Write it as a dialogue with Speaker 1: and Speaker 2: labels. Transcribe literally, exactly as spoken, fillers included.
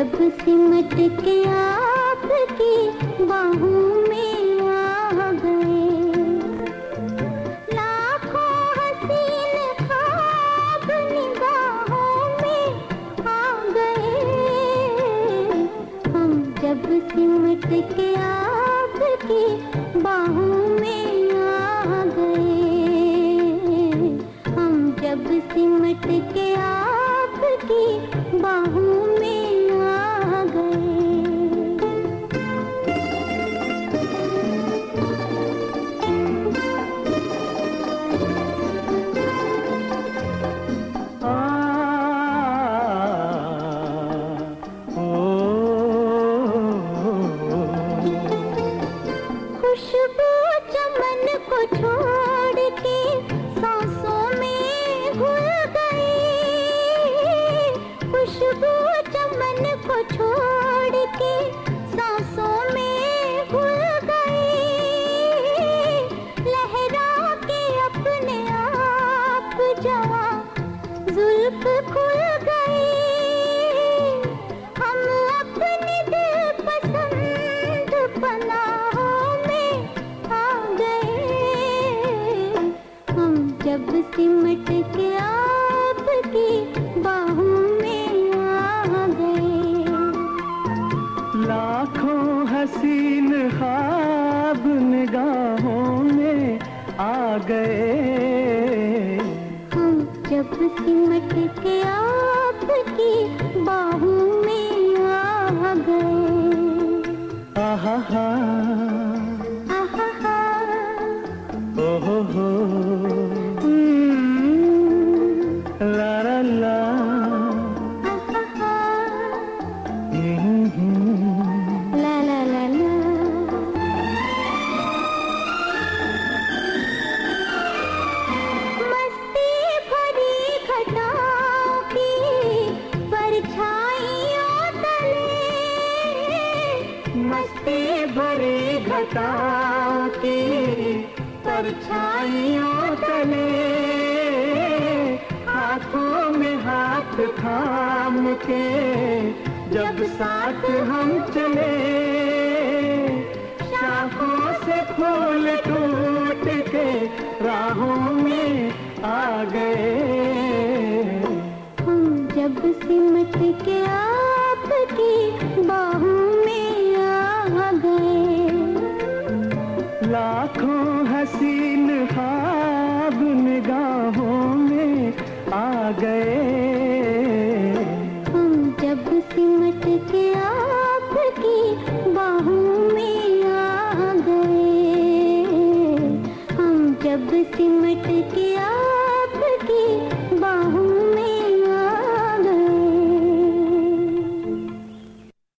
Speaker 1: जब सिमट के आपकी बाहों में आ गए, लाखों हसीन ख्वाब निगाहों में आ गए। हम जब सिमट के आपकी बाहों में आ गए, हम जब सिमट के आपकी बाहों में आ गए। खुशबू चमन को छोड़ के सांसों में घुल गई, खुशबू चमन को छोड़ के सांसों में घुल गई। लहरा के अपने आप जवां जुल्फ खुल गई। हम अपने दिल पसंद पनाहों में आ गए। हम जब सिमट के आपकी बाहों में आ गए,
Speaker 2: लाखों हसीन ख्वाब निगाहों में आ गए।
Speaker 1: हम जब सिमट के आपकी बाहों में आ गए।
Speaker 2: आहा हा,
Speaker 1: आहा हा,
Speaker 2: ओ हो हो, ला ला ला,
Speaker 1: आहा हा,
Speaker 2: हम्म, हम्म।
Speaker 1: ला ला ला ला। मस्ती भरी घटाओं की परछाइयों तले,
Speaker 2: मस्ती भरी घटाओं की परछाइयों तले, हाथों में हाथ थाम के जब साथ हम चले, शाखों से फूल टूट के राहों में आ गए।
Speaker 1: हम जब सिमट के आपकी बाहों में आ गए,
Speaker 2: लाखों हसीन ख्वाब निगाहों में आ गए।